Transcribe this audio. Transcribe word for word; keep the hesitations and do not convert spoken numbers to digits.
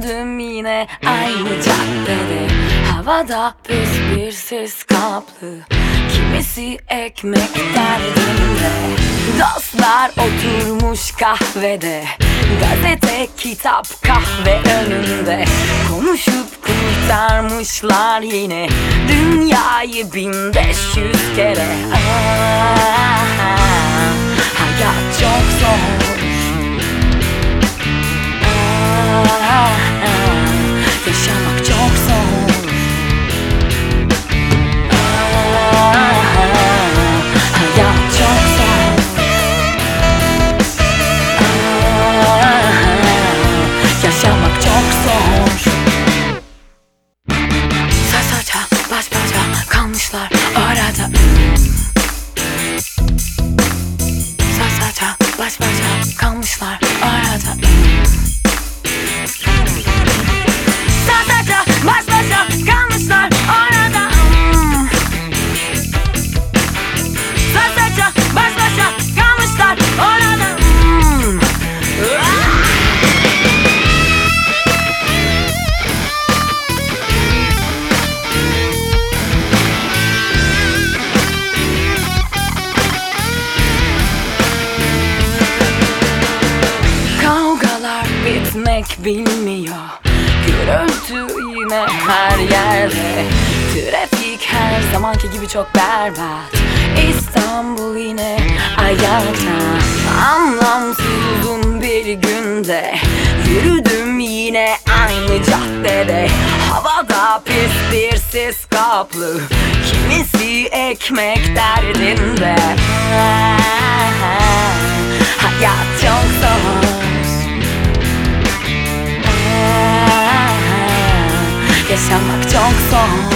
Yürüdüm yine aynı caddede, havada pis bir sis kaplı. Kimisi ekmek derdinde, dostlar oturmuş kahvede, gazete, kitap, kahve önünde. Konuşup kurtarmışlar yine dünyayı bin beş yüz kere. Ah, hayat çok zor. Ah, yaşamak çok zor. Ah, hayat çok zor. Ah, yaşamak çok zor. Sasaca baş başa kalmışlar arada. Sasaca baş başa kalmışlar arada. Sasaca baş başa kalmışlar arada. Sasaca baş başa kalmışlar arada. Kavgalar bitmek bilmiyor, gürültü yine her yerde. Trafik her zamanki gibi çok berbat. İstanbul yine ayakta. Anlamsız uzun bir günde yürüdüm yine aynı caddede, havada pis bir sis kaplı. Kimisi ekmek derdinde. Hayat çok zor. Yaşamak çok zor.